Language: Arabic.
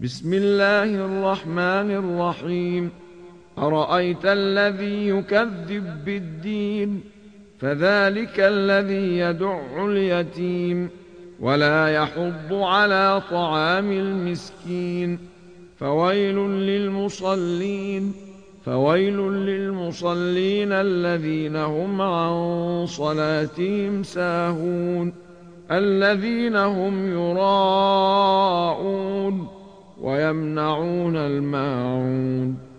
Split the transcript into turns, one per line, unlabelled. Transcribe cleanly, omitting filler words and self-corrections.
بسم الله الرحمن الرحيم. أرأيت الذي يكذب بالدين فذلك الذي يدع اليتيم ولا يحض على طعام المسكين فويل للمصلين الذين هم عن صلاتهم ساهون الذين هم يراءون ويمنعون الماعون